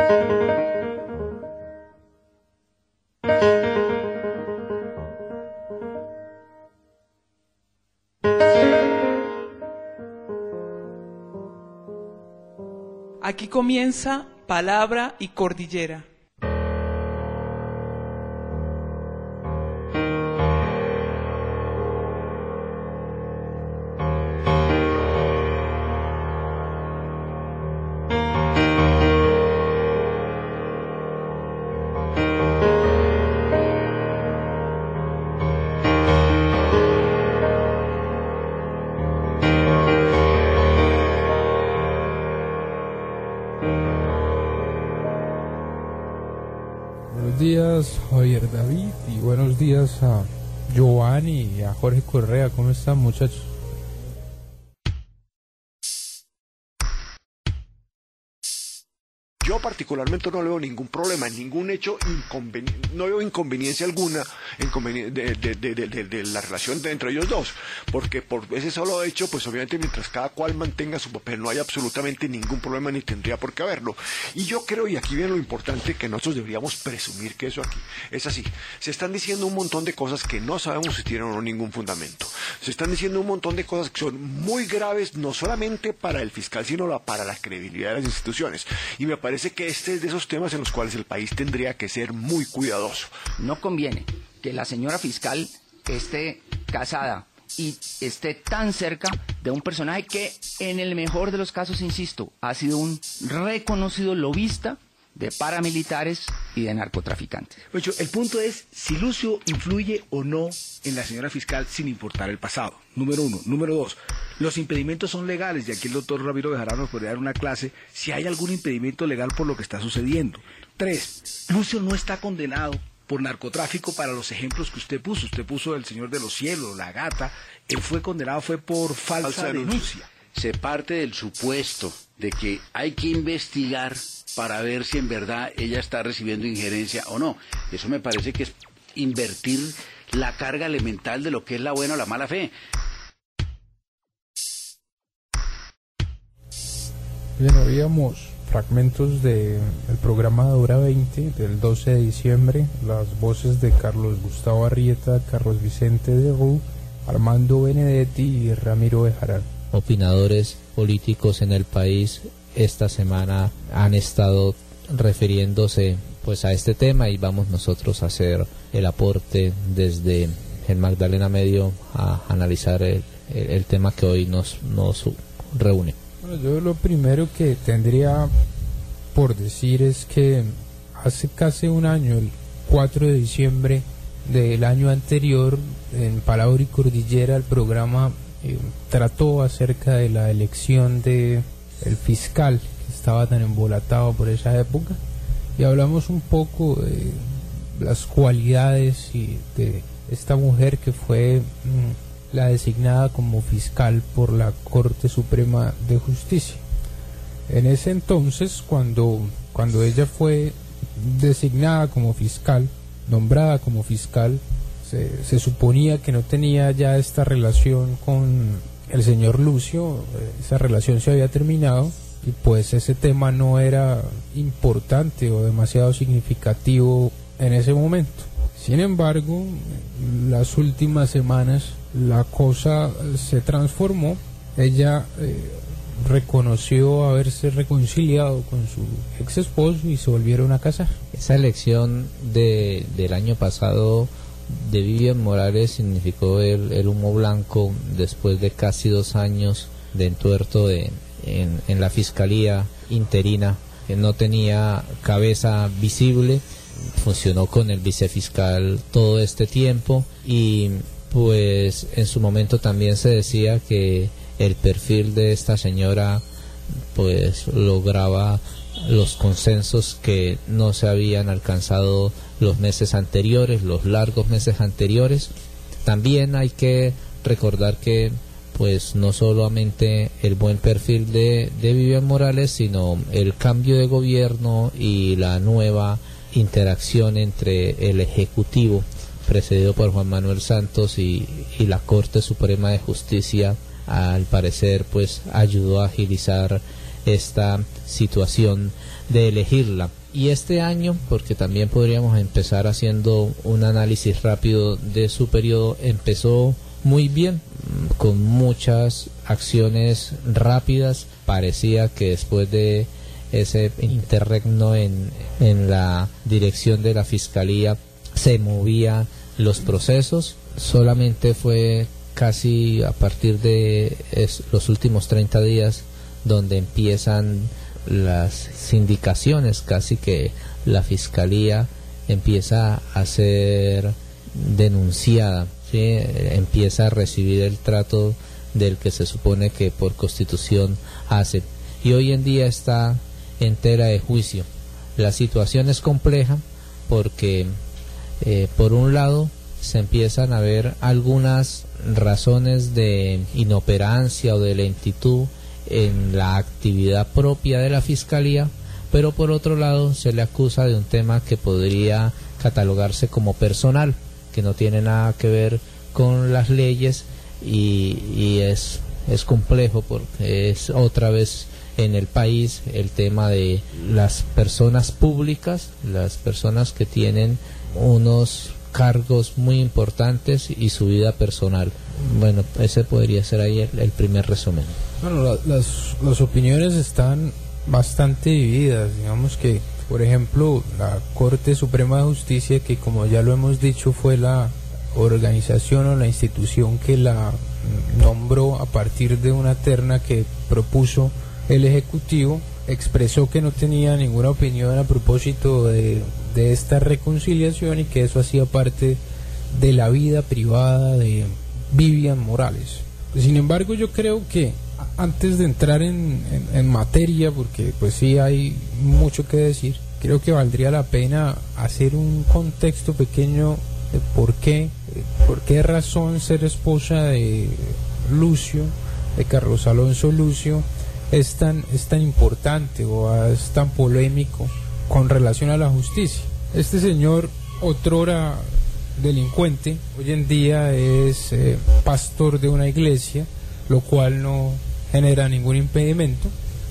Aquí comienza Palabra y Cordillera. Buenos días, Javier David, y buenos días a Giovanni y a Jorge Correa. ¿Cómo están, muchachos? Yo particularmente no le veo ningún problema, ningún hecho inconveniente, no veo inconveniencia alguna de la relación entre ellos dos, porque por ese solo hecho, pues obviamente mientras cada cual mantenga su papel no hay absolutamente ningún problema ni tendría por qué haberlo. Y yo creo, y aquí viene lo importante, que nosotros deberíamos presumir que eso aquí es así. Se están diciendo un montón de cosas que no sabemos si tienen o no ningún fundamento. Se están diciendo un montón de cosas que son muy graves, no solamente para el fiscal, sino para la credibilidad de las instituciones. Y me parece que este es de esos temas en los cuales el país tendría que ser muy cuidadoso. No conviene que la señora fiscal esté casada y esté tan cerca de un personaje que, en el mejor de los casos, insisto, ha sido un reconocido lobista de paramilitares y de narcotraficantes. Ocho, el punto es si Lucio influye o no en la señora fiscal sin importar el pasado. Número uno. Número dos, los impedimentos son legales y aquí el doctor Ramiro Bejarano nos podría dar una clase si hay algún impedimento legal por lo que está sucediendo. Tres, Lucio no está condenado por narcotráfico para los ejemplos que usted puso. Usted puso el Señor de los Cielos, la gata. Él fue condenado por falsa denuncia. Se parte del supuesto de que hay que investigar para ver si en verdad ella está recibiendo injerencia o no. Eso me parece que es invertir la carga elemental de lo que es la buena o la mala fe. Bien, oíamos fragmentos del programa de Hora 20 del 12 de diciembre, las voces de Carlos Gustavo Arrieta, Carlos Vicente de Roux, Armando Benedetti y Ramiro Bejarano. Opinadores políticos en el país esta semana han estado refiriéndose pues a este tema y vamos nosotros a hacer el aporte desde el Magdalena Medio a analizar el tema que hoy nos reúne. Bueno, yo lo primero que tendría por decir es que hace casi un año, el 4 de diciembre del año anterior, en Palabra y Cordillera, el programa trató acerca de la elección de el fiscal que estaba tan embolatado por esa época y hablamos un poco de las cualidades y de esta mujer que fue la designada como fiscal por la Corte Suprema de Justicia. En ese entonces, cuando ella fue designada como fiscal, nombrada como fiscal, se suponía que no tenía ya esta relación con el señor Lucio, esa relación se había terminado y pues ese tema no era importante o demasiado significativo en ese momento. Sin embargo, las últimas semanas la cosa se transformó. Ella reconoció haberse reconciliado con su ex esposo y se volvieron a casar. Esa elección del año pasado de Vivian Morales significó el humo blanco después de casi 2 años de entuerto en la fiscalía interina, que no tenía cabeza visible. Funcionó con el vicefiscal todo este tiempo y pues en su momento también se decía que el perfil de esta señora pues lograba los consensos que no se habían alcanzado los meses anteriores, los largos meses anteriores. También hay que recordar que pues no solamente el buen perfil de Vivian Morales, sino el cambio de gobierno y la nueva interacción entre el Ejecutivo, precedido por Juan Manuel Santos, y la Corte Suprema de Justicia, al parecer pues ayudó a agilizar esta situación de elegirla. Y este año, porque también podríamos empezar haciendo un análisis rápido de su periodo, empezó muy bien, con muchas acciones rápidas. Parecía que después de ese interregno en la dirección de la Fiscalía se movían los procesos. Solamente fue casi a partir de los últimos 30 días donde empiezan las indicaciones, casi que la Fiscalía empieza a ser denunciada, ¿sí? Empieza a recibir el trato del que se supone que por Constitución hace, y hoy en día está en tela de juicio. La situación es compleja porque por un lado se empiezan a ver algunas razones de inoperancia o de lentitud en la actividad propia de la Fiscalía, pero por otro lado se le acusa de un tema que podría catalogarse como personal, que no tiene nada que ver con las leyes, y es complejo porque es otra vez en el país el tema de las personas públicas, las personas que tienen unos cargos muy importantes y su vida personal. Bueno, ese podría ser ahí el primer resumen. Bueno, las opiniones están bastante divididas. Digamos que, por ejemplo, la Corte Suprema de Justicia, que como ya lo hemos dicho fue la organización o la institución que la nombró a partir de una terna que propuso el Ejecutivo, expresó que no tenía ninguna opinión a propósito de esta reconciliación y que eso hacía parte de la vida privada de Vivian Morales. Sin embargo, yo creo que antes de entrar en materia, porque pues sí hay mucho que decir, creo que valdría la pena hacer un contexto pequeño de por qué razón ser esposa de Lucio, de Carlos Alonso Lucio, es tan importante o es tan polémico con relación a la justicia. Este señor, otrora delincuente, hoy en día es pastor de una iglesia, lo cual no genera ningún impedimento.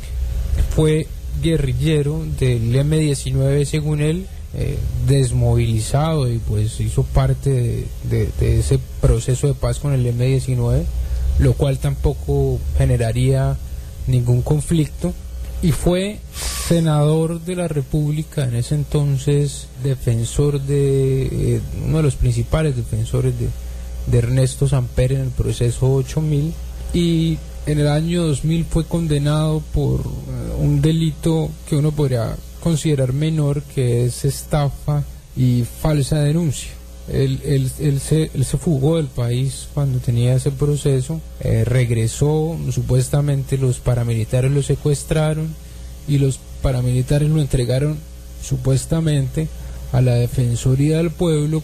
Fue guerrillero del M-19, según él, desmovilizado, y pues hizo parte de ese proceso de paz con el M-19, lo cual tampoco generaría ningún conflicto, y fue senador de la República en ese entonces, defensor de uno de los principales defensores de Ernesto Samper en el proceso 8000, y en el año 2000 fue condenado por un delito que uno podría considerar menor, que es estafa y falsa denuncia. Él se fugó del país cuando tenía ese proceso, regresó, supuestamente los paramilitares lo secuestraron y los paramilitares lo entregaron supuestamente a la Defensoría del Pueblo,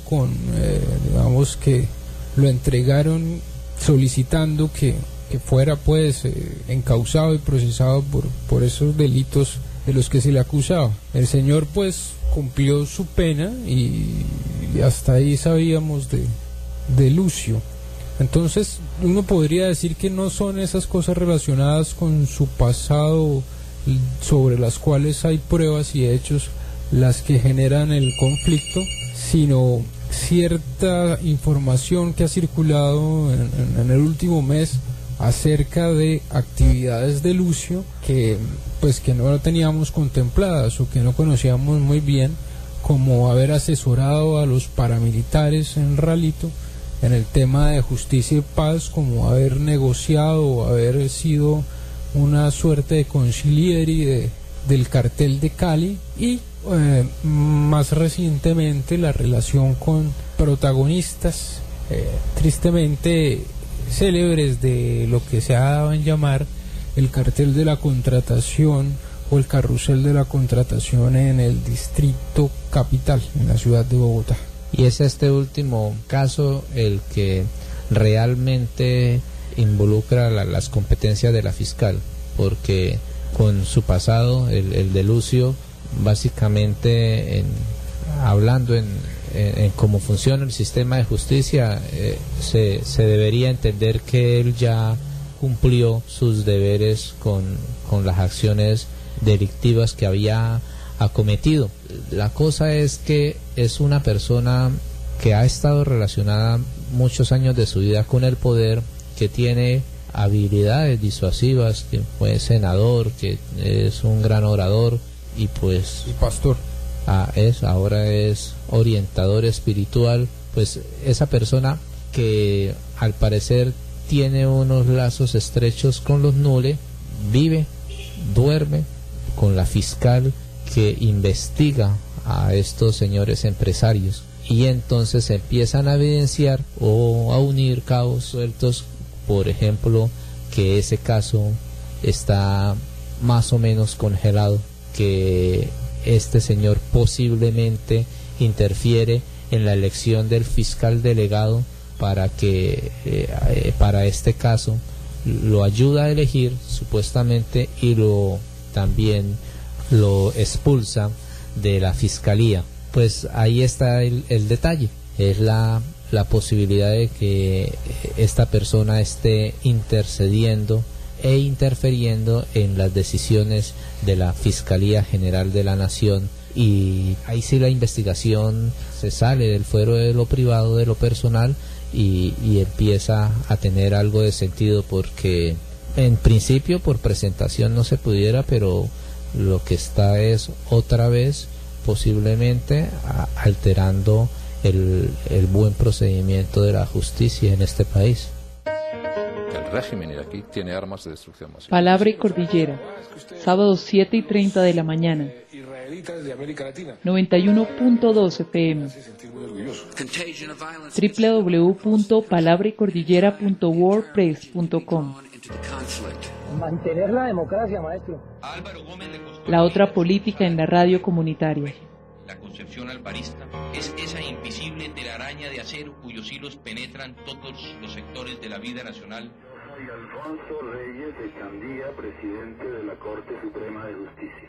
digamos que lo entregaron solicitando que fuera pues encausado y procesado por esos delitos de los que se le acusaba. El señor pues cumplió su pena y hasta ahí sabíamos de Lucio. Entonces uno podría decir que no son esas cosas relacionadas con su pasado sobre las cuales hay pruebas y hechos las que generan el conflicto, sino cierta información que ha circulado en el último mes acerca de actividades de Lucio que no lo teníamos contempladas o que no conocíamos muy bien, como haber asesorado a los paramilitares en Ralito en el tema de justicia y paz, como haber negociado o haber sido una suerte de consiglieri del cartel de Cali, y más recientemente la relación con protagonistas tristemente célebres de lo que se ha dado en llamar el cartel de la contratación o el carrusel de la contratación en el distrito capital, en la ciudad de Bogotá. Y es este último caso el que realmente involucra las competencias de la fiscal, porque con su pasado, el de Lucio, básicamente hablando en cómo funciona el sistema de justicia, se debería entender que él ya cumplió sus deberes con con las acciones delictivas que había acometido. La cosa es que es una persona que ha estado relacionada muchos años de su vida con el poder, que tiene habilidades disuasivas, que fue senador, que es un gran orador y pues... Y pastor. Ahora es orientador espiritual. Pues esa persona que al parecer tiene unos lazos estrechos con los Nule, vive, duerme con la fiscal que investiga a estos señores empresarios, y entonces empiezan a evidenciar o a unir cabos sueltos. Por ejemplo, que ese caso está más o menos congelado, que este señor posiblemente interfiere en la elección del fiscal delegado para que para este caso lo ayuda a elegir supuestamente, y también lo expulsa de la fiscalía. Pues ahí está el detalle, es la posibilidad de que esta persona esté intercediendo e interfiriendo en las decisiones de la Fiscalía General de la Nación, y ahí sí la investigación se sale del fuero de lo privado, de lo personal, y empieza a tener algo de sentido, porque en principio por presentación no se pudiera, pero lo que está es otra vez posiblemente alterando el buen procedimiento de la justicia en este país. El régimen iraquí tiene armas de destrucción masiva. Palabra y Cordillera, sábados 7:30 de la mañana, 91.2 FM, www.palabraycordillera.wordpress.com. Mantener la democracia, maestro. La otra política en la radio comunitaria. La concepción alvarista es esa invisible telaraña de acero cuyos hilos penetran todos los sectores de la vida nacional. Soy Alfonso Reyes de Chandía, presidente de la Corte Suprema de Justicia.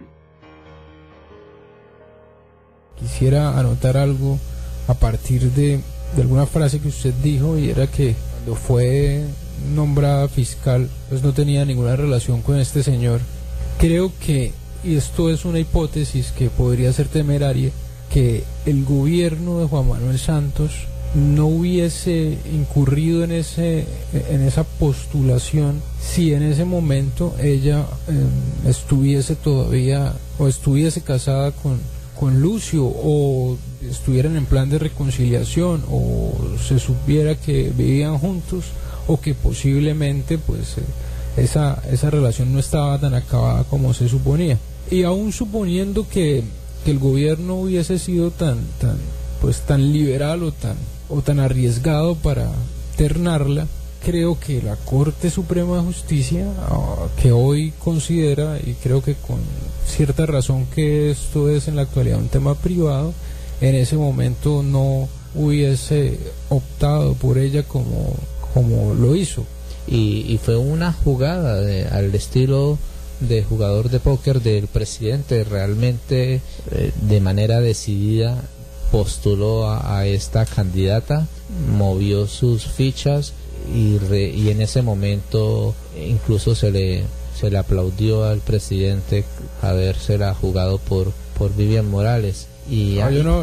Quisiera anotar algo a partir de alguna frase que usted dijo, y era que cuando fue nombrada fiscal pues no tenía ninguna relación con este señor. Creo que, y esto es una hipótesis que podría ser temeraria, que el gobierno de Juan Manuel Santos no hubiese incurrido en esa postulación si en ese momento ella estuviese todavía o estuviese casada con Lucio, o estuvieran en plan de reconciliación, o se supiera que vivían juntos, o que posiblemente pues esa relación no estaba tan acabada como se suponía. Y aún suponiendo que el gobierno hubiese sido tan liberal o tan arriesgado para ternarla, creo que la Corte Suprema de Justicia, que hoy considera, y creo que con cierta razón, que esto es en la actualidad un tema privado, en ese momento no hubiese optado por ella como lo hizo. Y fue una jugada al estilo de jugador de póker del presidente. Realmente de manera decidida postuló a esta candidata, movió sus fichas, y en ese momento incluso se le aplaudió al presidente habérsela jugado por Vivian Morales. Y yo no,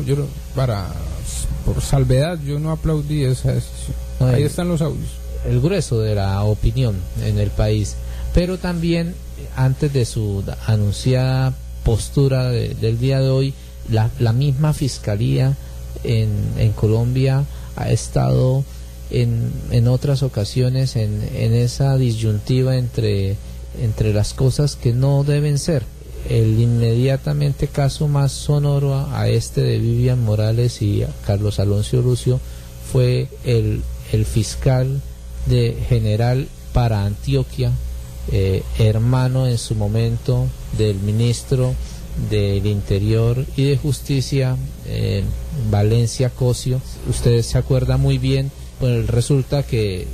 por salvedad, yo no aplaudí esa decisión. Ahí están los audios. El grueso de la opinión en el país, pero también antes de su anunciada postura del día de hoy, la misma fiscalía en Colombia ha estado en otras ocasiones en esa disyuntiva entre las cosas que no deben ser. El inmediatamente caso más sonoro a este de Vivian Morales y a Carlos Alonso Lucio fue el fiscal general para Antioquia, hermano en su momento del ministro del Interior y de Justicia, Valencia Cosio. Ustedes se acuerdan muy bien. Pues resulta que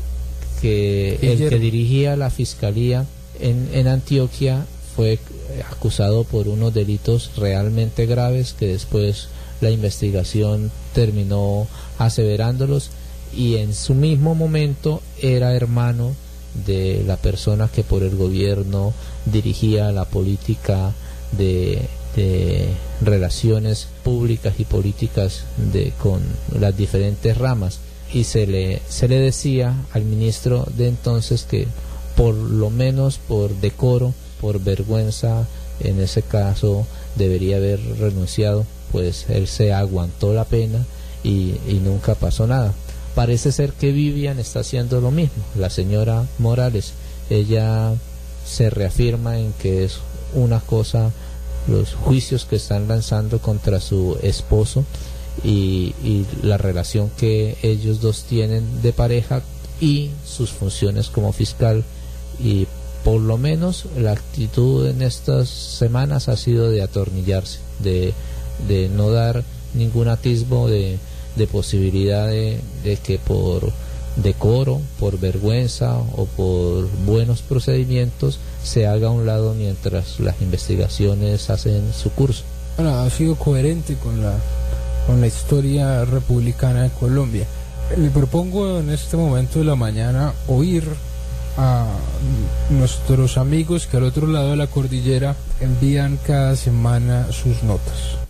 el que dirigía la fiscalía en Antioquia fue acusado por unos delitos realmente graves, que después la investigación terminó aseverándolos, y en su mismo momento era hermano de la persona que por el gobierno dirigía la política de relaciones públicas y políticas con las diferentes ramas, y se le decía al ministro de entonces que por lo menos por decoro, por vergüenza, en ese caso debería haber renunciado. Pues él se aguantó la pena y nunca pasó nada. Parece ser que Vivian está haciendo lo mismo. La señora Morales, ella se reafirma en que es una cosa los juicios que están lanzando contra su esposo y la relación que ellos dos tienen de pareja y sus funciones como fiscal, y por lo menos la actitud en estas semanas ha sido de atornillarse, de no dar ningún atisbo de posibilidad de que por decoro, por vergüenza o por buenos procedimientos se haga a un lado mientras las investigaciones hacen su curso. Bueno, ha sido coherente con la historia republicana de Colombia. Le propongo en este momento de la mañana oír a nuestros amigos que al otro lado de la cordillera envían cada semana sus notas.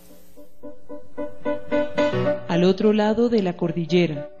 Al otro lado de la cordillera.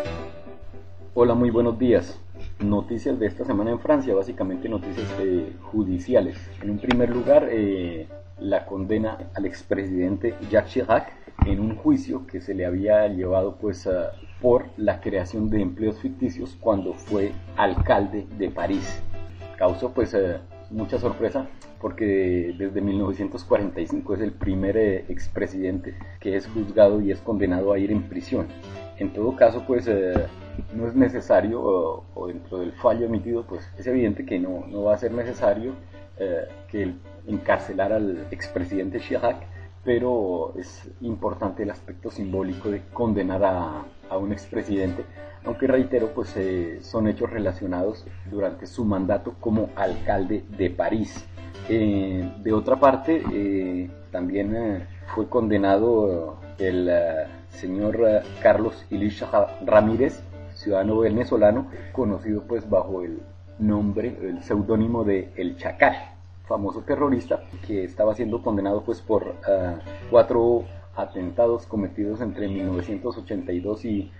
Hola, muy buenos días. Noticias de esta semana en Francia, básicamente noticias judiciales. En un primer lugar, la condena al expresidente Jacques Chirac en un juicio que se le había llevado por la creación de empleos ficticios cuando fue alcalde de París. Causó mucha sorpresa porque desde 1945 es el primer expresidente que es juzgado y es condenado a ir en prisión. En todo caso, no es necesario, o dentro del fallo emitido, es evidente que no va a ser necesario que encarcelar al expresidente Chirac, pero es importante el aspecto simbólico de condenar a un expresidente, aunque reitero, son hechos relacionados durante su mandato como alcalde de París. De otra parte, también fue condenado el señor Carlos Ilich Ramírez, ciudadano venezolano, conocido bajo el nombre, el seudónimo de El Chacal, famoso terrorista que estaba siendo condenado por 4 atentados cometidos entre 1982 y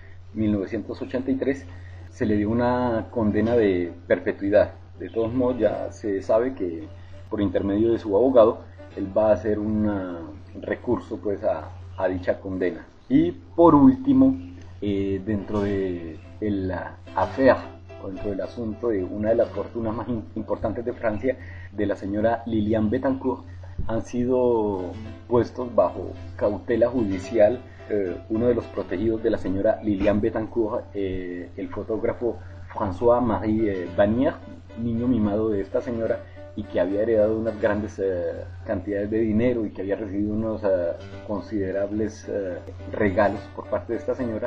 1983. Se le dio una condena de perpetuidad. De todos modos, ya se sabe que por intermedio de su abogado él va a hacer un recurso a dicha condena. Y por último, dentro de la affaire, o dentro del asunto de una de las fortunas más importantes de Francia, de la señora Liliane Bettencourt, han sido puestos bajo cautela judicial uno de los protegidos de la señora Liliane Bettencourt, el fotógrafo François-Marie Bannier, niño mimado de esta señora, y que había heredado unas grandes cantidades de dinero y que había recibido unos considerables regalos por parte de esta señora,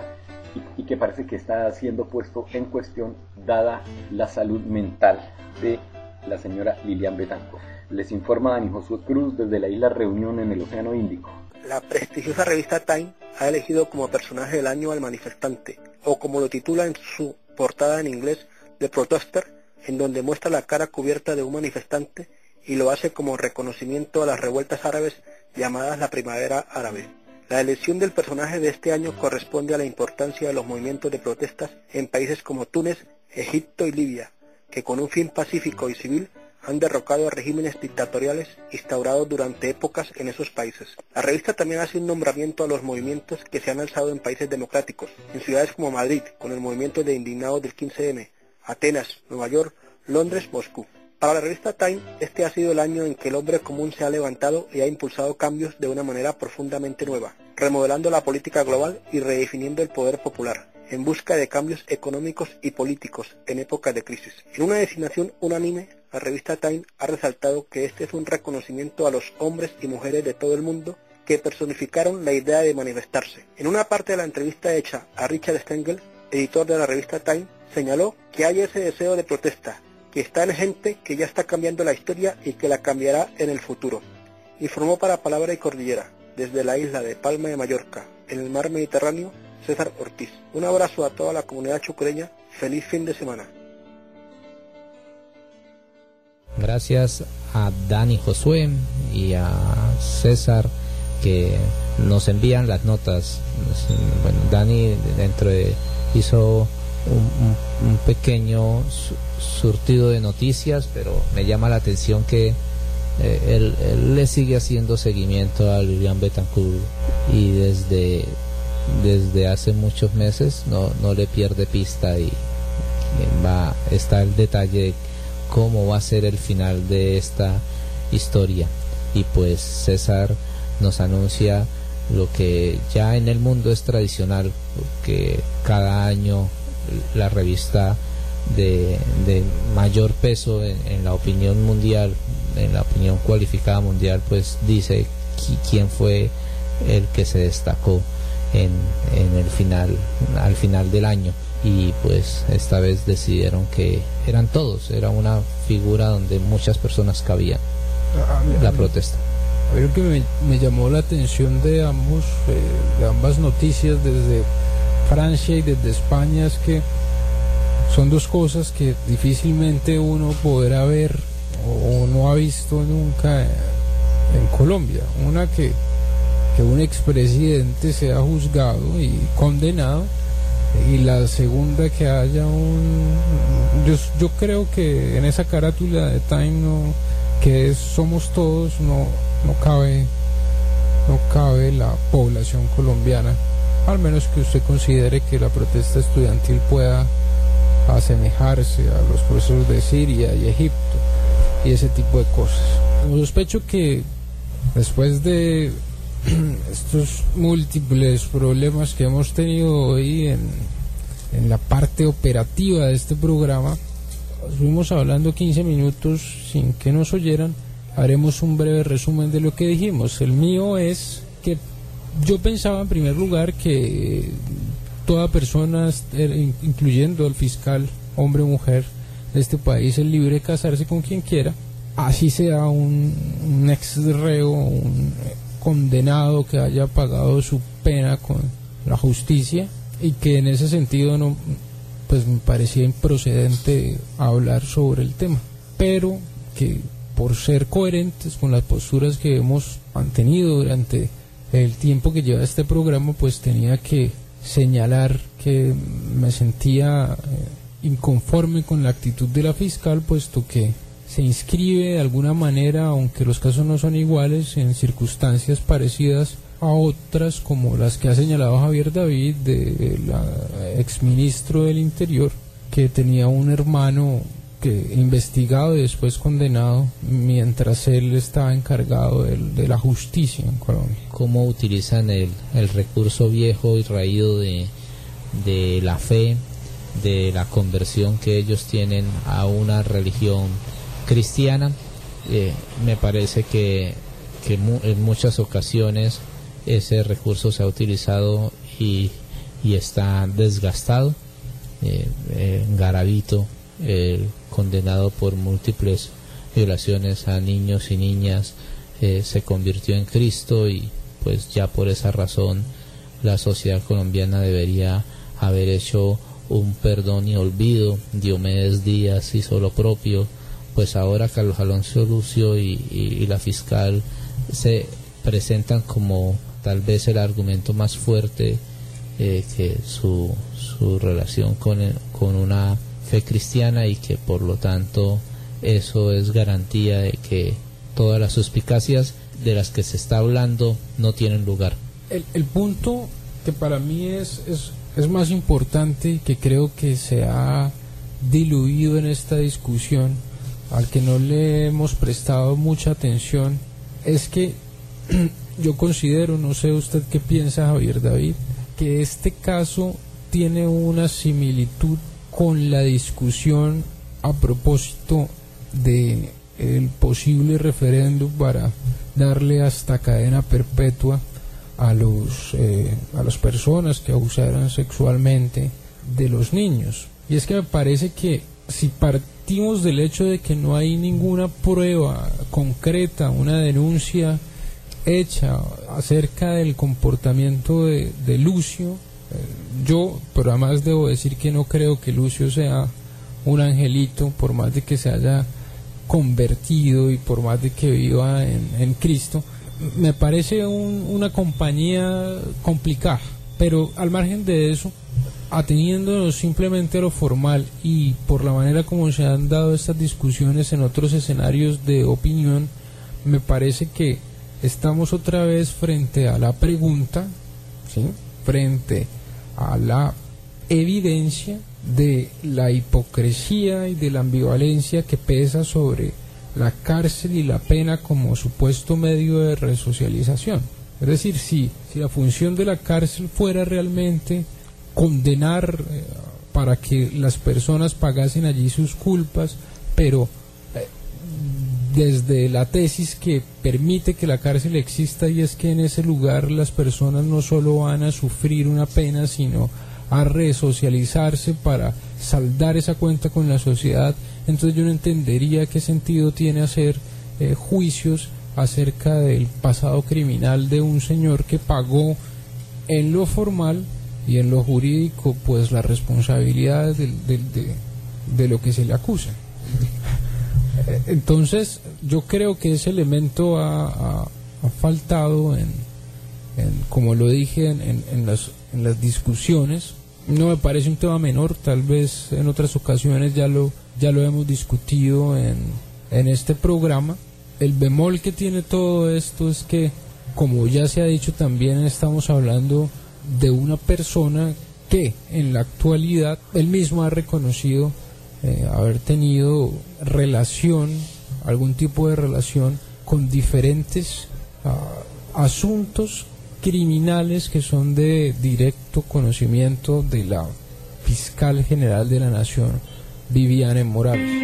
y que parece que está siendo puesto en cuestión dada la salud mental de la señora Liliane Bettencourt. Les informa Dani Josué Cruz desde la isla Reunión en el Océano Índico. La prestigiosa revista Time ha elegido como personaje del año al manifestante, o como lo titula en su portada en inglés, The Protester, en donde muestra la cara cubierta de un manifestante y lo hace como reconocimiento a las revueltas árabes llamadas la Primavera Árabe. La elección del personaje de este año corresponde a la importancia de los movimientos de protestas en países como Túnez, Egipto y Libia, que con un fin pacífico y civil han derrocado a regímenes dictatoriales instaurados durante épocas en esos países. La revista también hace un nombramiento a los movimientos que se han alzado en países democráticos, en ciudades como Madrid, con el movimiento de indignados del 15M, Atenas, Nueva York, Londres, Moscú. Para la revista Time, este ha sido el año en que el hombre común se ha levantado y ha impulsado cambios de una manera profundamente nueva, remodelando la política global y redefiniendo el poder popular, en busca de cambios económicos y políticos en épocas de crisis. En una designación unánime, la revista Time ha resaltado que este es un reconocimiento a los hombres y mujeres de todo el mundo que personificaron la idea de manifestarse. En una parte de la entrevista hecha a Richard Stengel, editor de la revista Time, señaló que hay ese deseo de protesta, que está en gente que ya está cambiando la historia y que la cambiará en el futuro. Informó para Palabra y Cordillera, desde la isla de Palma de Mallorca, en el mar Mediterráneo, César Ortiz. Un abrazo a toda la comunidad chucureña, feliz fin de semana. Gracias a Dani Josué y a César que nos envían las notas. Bueno, Dani hizo un pequeño surtido de noticias, pero me llama la atención que él le sigue haciendo seguimiento a Lilian Bettencourt y desde hace muchos meses no le pierde pista y está el detalle de cómo va a ser el final de esta historia. Y pues César nos anuncia lo que ya en el mundo es tradicional, que cada año la revista de mayor peso en la opinión mundial, en la opinión cualificada mundial, pues dice quién fue el que se destacó en el final, al final del año. Y pues esta vez decidieron que eran todos, era una figura donde muchas personas cabían la protesta. A ver, lo que me llamó la atención de ambas noticias desde Francia y desde España es que son dos cosas que difícilmente uno podrá ver o no ha visto nunca en Colombia. Una, que un expresidente sea juzgado y condenado, y la segunda, que haya yo creo que en esa carátula de Time que es Somos Todos, no cabe la población colombiana, al menos que usted considere que la protesta estudiantil pueda asemejarse a los procesos de Siria y Egipto y ese tipo de cosas. Sospecho que después de estos múltiples problemas que hemos tenido hoy en la parte operativa de este programa, estuvimos hablando 15 minutos sin que nos oyeran. Haremos un breve resumen de lo que dijimos. El mío es que yo pensaba en primer lugar que toda persona, incluyendo al fiscal, hombre o mujer de este país, es libre de casarse con quien quiera, así sea un ex reo, un condenado que haya pagado su pena con la justicia, y que en ese sentido pues me parecía improcedente hablar sobre el tema, pero que por ser coherentes con las posturas que hemos mantenido durante el tiempo que lleva este programa, pues tenía que señalar que me sentía inconforme con la actitud de la fiscal, puesto que se inscribe de alguna manera, aunque los casos no son iguales, en circunstancias parecidas a otras como las que ha señalado Javier David, de la exministro del Interior, que tenía un hermano investigado y después condenado mientras él estaba encargado de la justicia en Colombia. ¿Cómo utilizan el recurso viejo y raído de la fe, de la conversión que ellos tienen a una religión cristiana? Me parece que en muchas ocasiones ese recurso se ha utilizado y está desgastado. Garavito, condenado por múltiples violaciones a niños y niñas, se convirtió en Cristo, y pues ya por esa razón la sociedad colombiana debería haber hecho un perdón y olvido. Diomedes Díaz hizo lo propio. Pues ahora Carlos Alonso Lucio y la fiscal se presentan como tal vez el argumento más fuerte, que su relación con una fe cristiana, y que por lo tanto eso es garantía de que todas las suspicacias de las que se está hablando no tienen lugar. El punto que para mí es más importante, y que creo que se ha diluido en esta discusión, al que no le hemos prestado mucha atención, es que yo considero, no sé usted qué piensa, Javier David, que este caso tiene una similitud con la discusión a propósito de el posible referéndum para darle hasta cadena perpetua a las personas que abusaron sexualmente de los niños. Y es que me parece que si partimos del hecho de que no hay ninguna prueba concreta, una denuncia hecha acerca del comportamiento de Lucio, pero además debo decir que no creo que Lucio sea un angelito, por más de que se haya convertido y por más de que viva en Cristo, me parece una compañía complicada. Pero al margen de eso, ateniéndonos simplemente a lo formal y por la manera como se han dado estas discusiones en otros escenarios de opinión, me parece que estamos otra vez frente a la pregunta, ¿sí?, frente a la evidencia de la hipocresía y de la ambivalencia que pesa sobre la cárcel y la pena como supuesto medio de resocialización. Es decir, si la función de la cárcel fuera realmente condenar para que las personas pagasen allí sus culpas, pero desde la tesis que permite que la cárcel exista, y es que en ese lugar las personas no solo van a sufrir una pena, sino a resocializarse para saldar esa cuenta con la sociedad, entonces yo no entendería qué sentido tiene hacer juicios acerca del pasado criminal de un señor que pagó en lo formal y en lo jurídico pues las responsabilidades de lo que se le acusa. Entonces yo creo que ese elemento ha faltado como lo dije en las discusiones. No me parece un tema menor, tal vez en otras ocasiones ya lo hemos discutido en este programa. El bemol que tiene todo esto es que, como ya se ha dicho también, estamos hablando de una persona que en la actualidad él mismo ha reconocido haber tenido algún tipo de relación con diferentes asuntos criminales que son de directo conocimiento de la fiscal general de la Nación, Viviane Morales.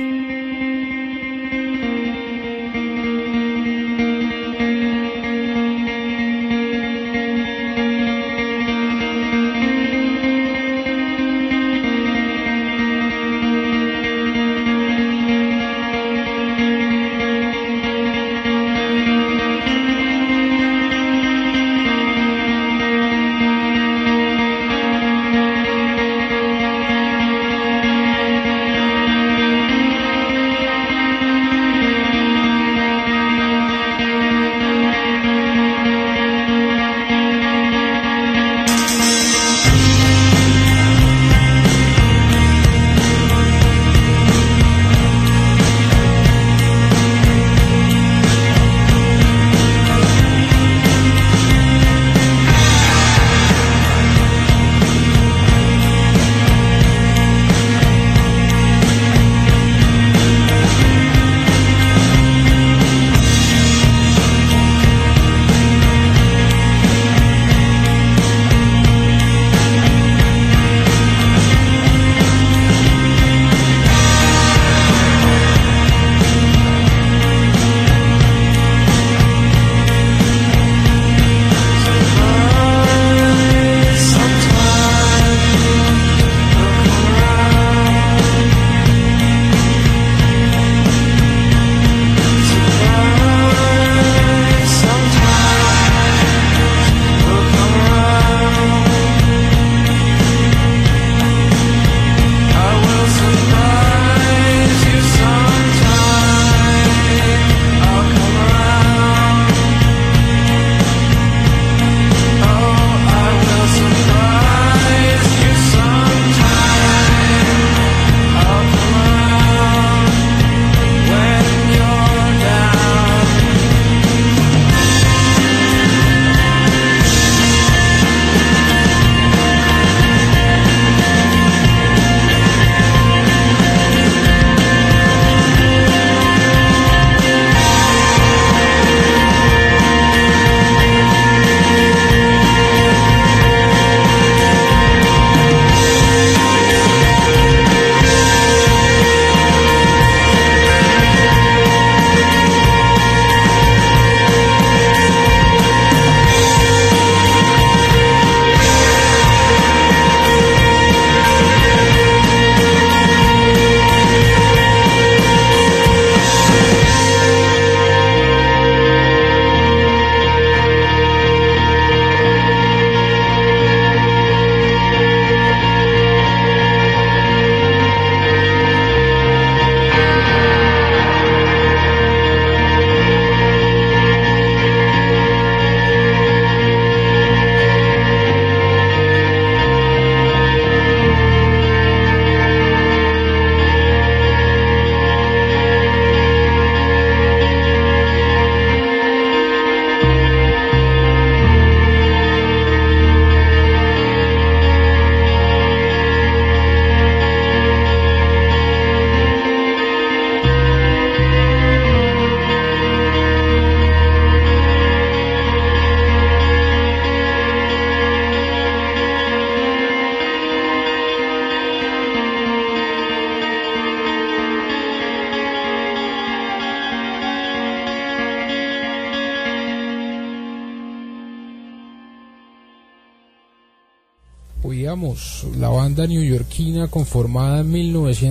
Oíamos la banda neoyorquina conformada en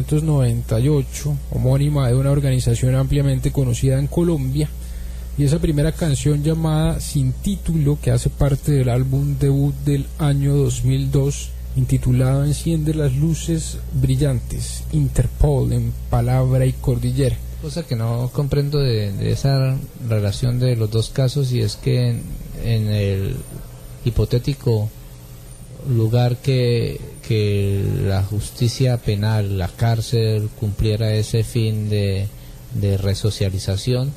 1998, homónima de una organización ampliamente conocida en Colombia, y esa primera canción llamada Sin Título, que hace parte del álbum debut del año 2002, intitulado Enciende las luces brillantes, Interpol en Palabra y Cordillera. Cosa que no comprendo de esa relación de los dos casos, y es que en el hipotético lugar que la justicia penal, la cárcel, cumpliera ese fin de resocialización,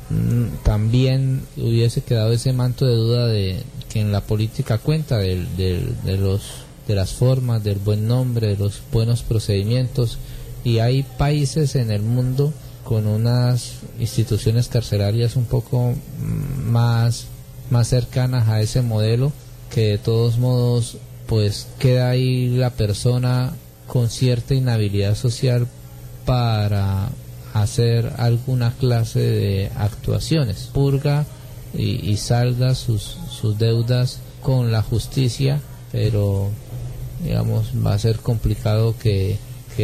también hubiese quedado ese manto de duda de que en la política cuenta de las formas, del buen nombre, de los buenos procedimientos, y hay países en el mundo con unas instituciones carcelarias un poco más cercanas a ese modelo, que de todos modos pues queda ahí la persona con cierta inhabilidad social para hacer alguna clase de actuaciones, purga y salda sus deudas con la justicia, pero digamos va a ser complicado que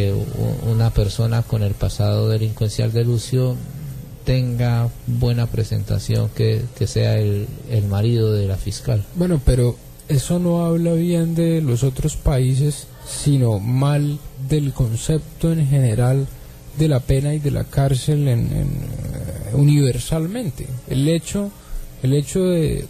una persona con el pasado delincuencial de Lucio tenga buena presentación, que sea el marido de la fiscal. Bueno, pero eso no habla bien de los otros países, sino mal del concepto en general de la pena y de la cárcel universalmente. El hecho de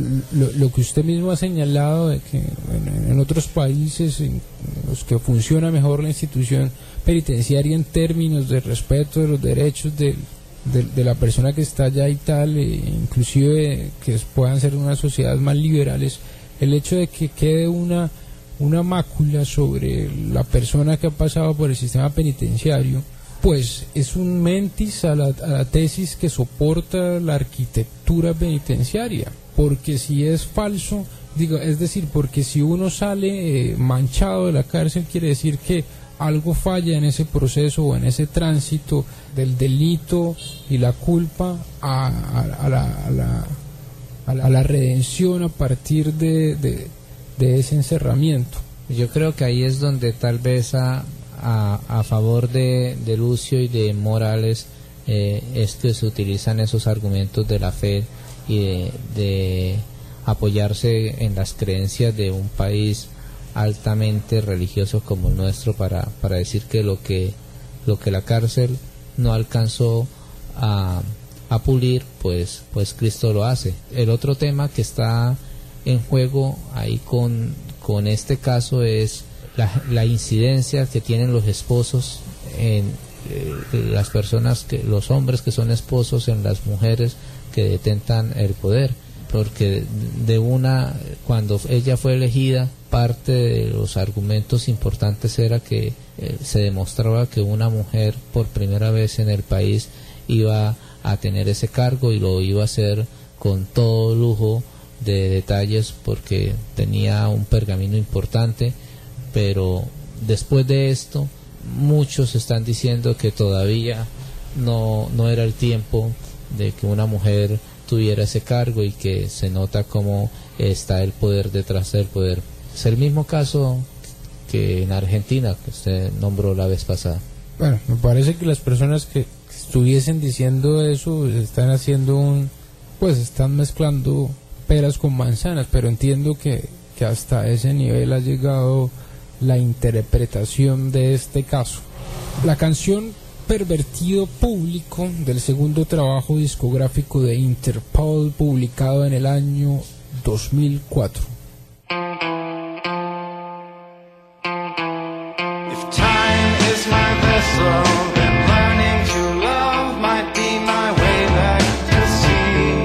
lo que usted mismo ha señalado, de que en otros países en los que funciona mejor la institución penitenciaria en términos de respeto de los derechos de la persona que está allá y tal, inclusive que puedan ser unas sociedades más liberales, el hecho de que quede una mácula sobre la persona que ha pasado por el sistema penitenciario, pues es un mentis a la tesis que soporta la arquitectura penitenciaria, porque si es falso, es decir, porque si uno sale manchado de la cárcel, quiere decir que algo falla en ese proceso o en ese tránsito del delito y la culpa a la redención a partir de ese encerramiento. Yo creo que ahí es donde tal vez a favor de Lucio y de Morales es que se utilizan esos argumentos de la fe y de apoyarse en las creencias de un país altamente religioso como el nuestro para decir que lo que la cárcel no alcanzó a pulir, pues Cristo lo hace. El otro tema que está en juego ahí con este caso es la incidencia que tienen los esposos en las personas, los hombres que son esposos, en las mujeres que detentan el poder, porque cuando ella fue elegida, parte de los argumentos importantes era que se demostraba que una mujer por primera vez en el país iba a tener ese cargo, y lo iba a hacer con todo lujo de detalles porque tenía un pergamino importante. Pero después de esto, muchos están diciendo que todavía no era el tiempo de que una mujer tuviera ese cargo, y que se nota cómo está el poder detrás del poder. Es el mismo caso que en Argentina, que usted nombró la vez pasada. Bueno, me parece que las personas que estuviesen diciendo eso están haciendo están mezclando peras con manzanas, pero entiendo que hasta ese nivel ha llegado la interpretación de este caso. La canción Pervertido Público, del segundo trabajo discográfico de Interpol, publicado en el año 2004. If time is my vessel, then learning to love might be my way back to sea.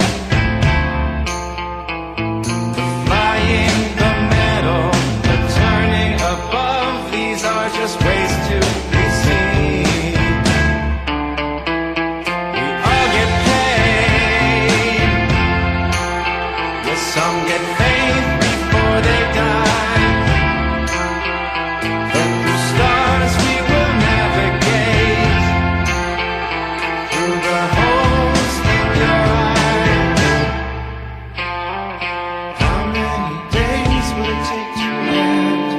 Flying the metal, the turning above, these are just ways to be seen. We all get paid. Yes, some get paid before they die. But through stars we will navigate, through the holes in your eyes. How many days will it take to end?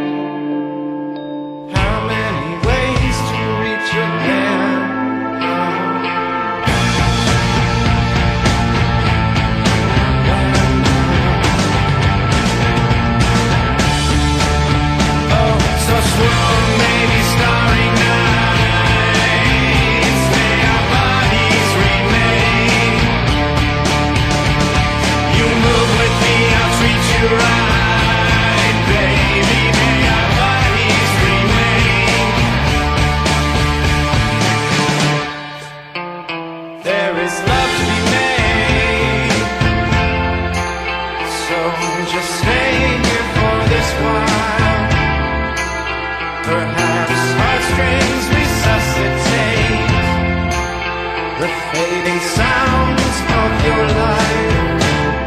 just staying here for this while. Perhaps heartstrings resuscitate the fading sounds of your life.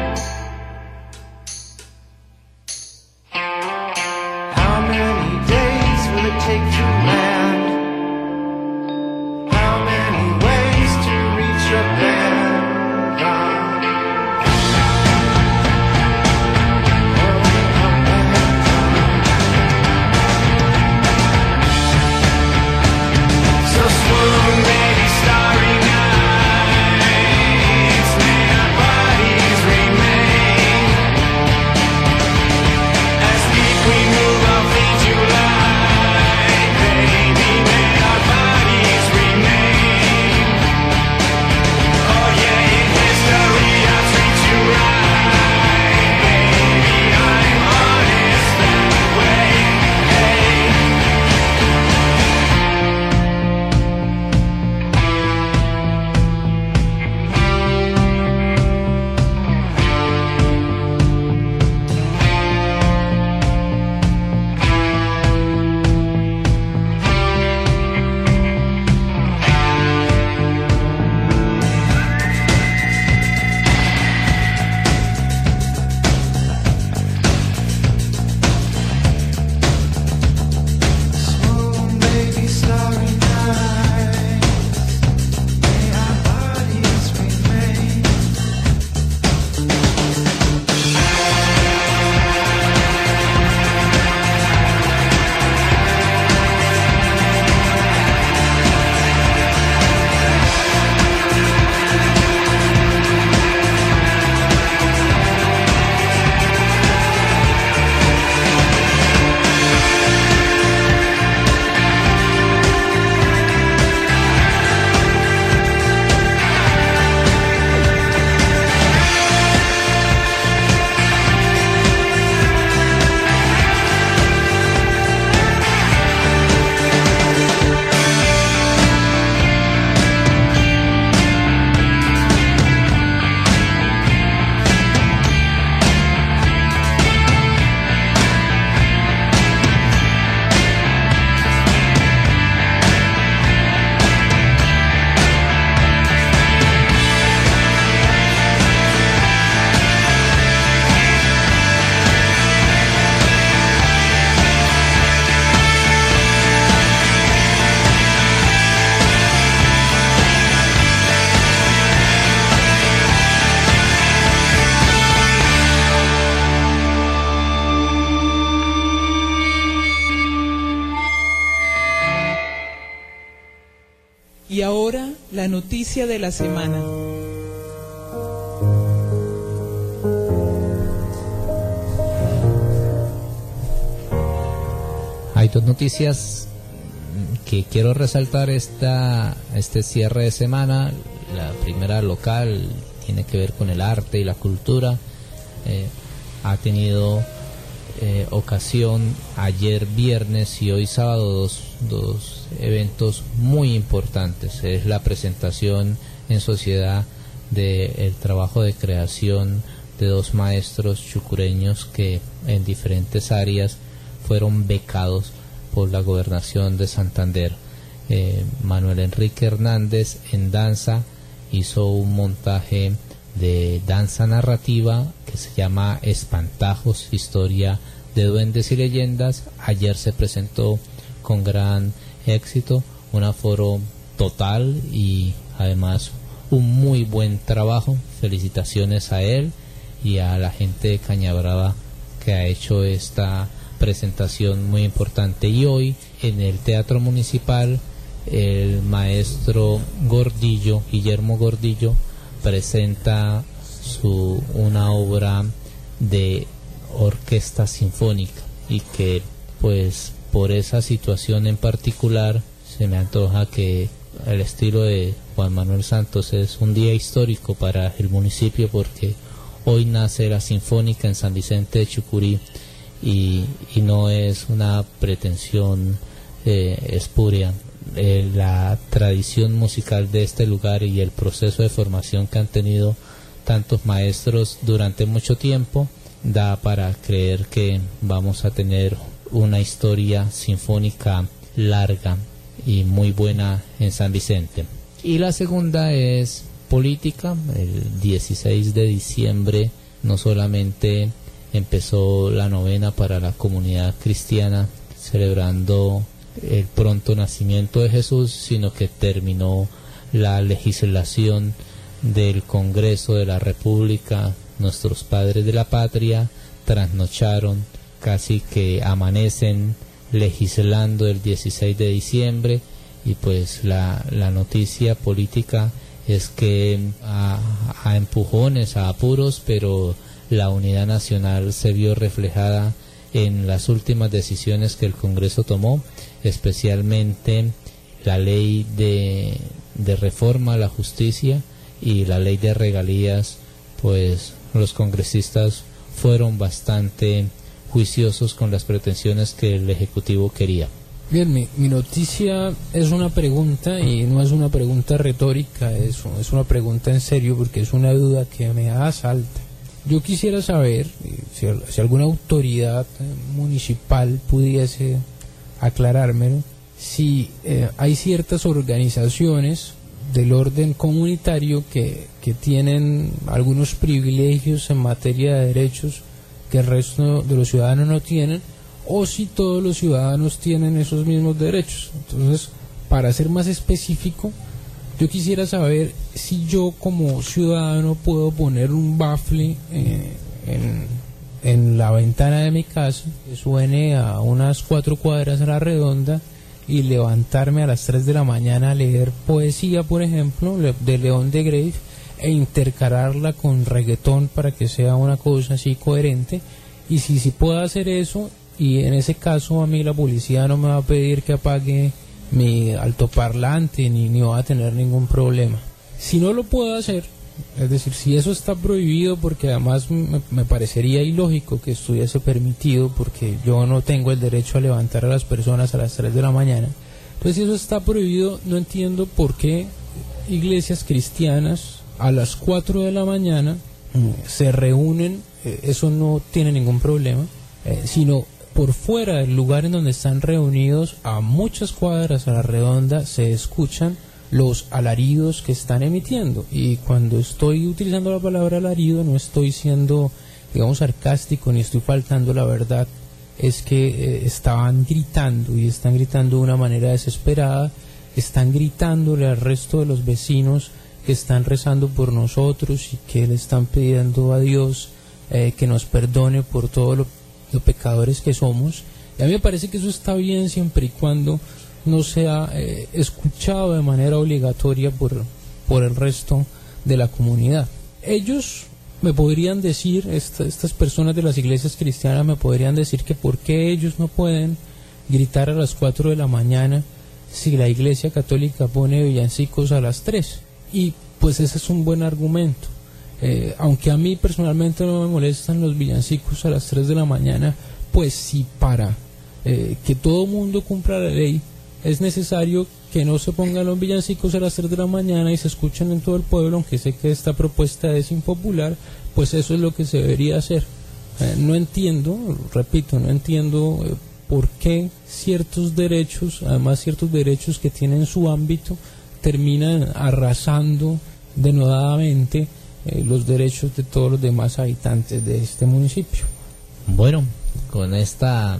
How many days will it take to land? How many ways to reach your band? So swoon, baby, starry nights, may our bodies remain. As deep we move, I'll lead you light, baby, may our bodies remain. Oh yeah, in history I'll treat you right, baby, I'm honest that way, hey. Swoon, baby, starry nights, may our bodies remain. Y ahora la noticia de la semana. Hay dos noticias que quiero resaltar este cierre de semana. La primera local tiene que ver con el arte y la cultura. Ha tenido ocasión ayer viernes y hoy sábado dos eventos muy importantes. Es la presentación en sociedad del trabajo de creación de dos maestros chucureños que en diferentes áreas fueron becados por la gobernación de Santander. Manuel Enrique Hernández en danza hizo un montaje de danza narrativa que se llama Espantajos, historia de duendes y leyendas. Ayer se presentó con gran éxito, un aforo total y además un muy buen trabajo. Felicitaciones a él y a la gente de Cañabrava que ha hecho esta presentación muy importante. Y hoy en el Teatro Municipal el maestro Gordillo, Guillermo Gordillo, presenta una obra de orquesta sinfónica, y que pues por esa situación en particular se me antoja que el estilo de Juan Manuel Santos es un día histórico para el municipio, porque hoy nace la Sinfónica en San Vicente de Chucurí y no es una pretensión espúrea. La tradición musical de este lugar y el proceso de formación que han tenido tantos maestros durante mucho tiempo da para creer que vamos a tener una historia sinfónica larga y muy buena en San Vicente. Y la segunda es política. El 16 de diciembre no solamente empezó la novena para la comunidad cristiana celebrando el pronto nacimiento de Jesús, sino que terminó la legislación del Congreso de la República. Nuestros padres de la patria trasnocharon, casi que amanecen legislando el 16 de diciembre, y pues la noticia política es que a empujones, a apuros, pero la unidad nacional se vio reflejada en las últimas decisiones que el Congreso tomó, especialmente la ley de reforma a la justicia y la ley de regalías. Pues los congresistas fueron bastante juiciosos con las pretensiones que el Ejecutivo quería. Bien, mi noticia es una pregunta, y no es una pregunta retórica, es una pregunta en serio, porque es una duda que me asalta. Yo quisiera saber si alguna autoridad municipal pudiese aclarármelo, si hay ciertas organizaciones del orden comunitario que tienen algunos privilegios en materia de derechos que el resto de los ciudadanos no tienen, o si todos los ciudadanos tienen esos mismos derechos. Entonces, para ser más específico, yo quisiera saber si yo como ciudadano puedo poner un bafle en la ventana de mi casa que suene a unas 4 cuadras a la redonda, y levantarme a las 3 de la mañana a leer poesía, por ejemplo, de León de Grave, e intercalarla con reggaetón para que sea una cosa así coherente. Y si puedo hacer eso, y en ese caso a mí la policía no me va a pedir que apague mi altoparlante ni va a tener ningún problema. Si no lo puedo hacer, es decir, si eso está prohibido, porque además me parecería ilógico que estuviese permitido, porque yo no tengo el derecho a levantar a las personas a las 3 de la mañana, entonces si eso está prohibido, no entiendo por qué iglesias cristianas a las 4 de la mañana se reúnen, eso no tiene ningún problema, sino por fuera del lugar en donde están reunidos, a muchas cuadras a la redonda, se escuchan los alaridos que están emitiendo. Y cuando estoy utilizando la palabra alarido, no estoy siendo, digamos, sarcástico, ni estoy faltando la verdad. Es que estaban gritando, y están gritando de una manera desesperada, están gritándole al resto de los vecinos que están rezando por nosotros y que le están pidiendo a Dios que nos perdone por todo lo pecadores que somos. Y a mí me parece que eso está bien, siempre y cuando no sea escuchado de manera obligatoria por el resto de la comunidad. Ellos me podrían decir, estas personas de las iglesias cristianas me podrían decir que por qué ellos no pueden gritar a las 4 de la mañana si la iglesia católica pone villancicos a las 3. Y pues ese es un buen argumento. Aunque a mí personalmente no me molestan los villancicos a las 3 de la mañana, pues si para que todo mundo cumpla la ley es necesario que no se pongan los villancicos a las 3 de la mañana y se escuchen en todo el pueblo, aunque sé que esta propuesta es impopular, pues eso es lo que se debería hacer. No entiendo, repito, no entiendo por qué ciertos derechos, además ciertos derechos que tienen su ámbito, terminan arrasando denodadamente los derechos de todos los demás habitantes de este municipio. Bueno, con esta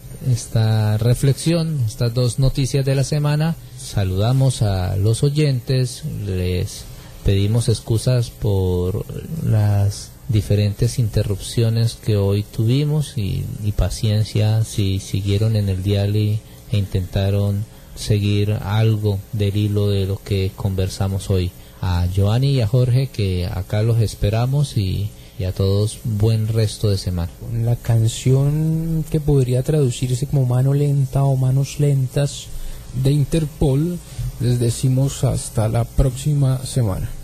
reflexión, estas dos noticias de la semana, saludamos a los oyentes, les pedimos excusas por las diferentes interrupciones que hoy tuvimos y paciencia si siguieron en el dial e intentaron seguir algo del hilo de lo que conversamos hoy. A Giovanni y a Jorge, que acá los esperamos, y a todos buen resto de semana. La canción que podría traducirse como Mano Lenta o Manos Lentas de Interpol, les decimos hasta la próxima semana.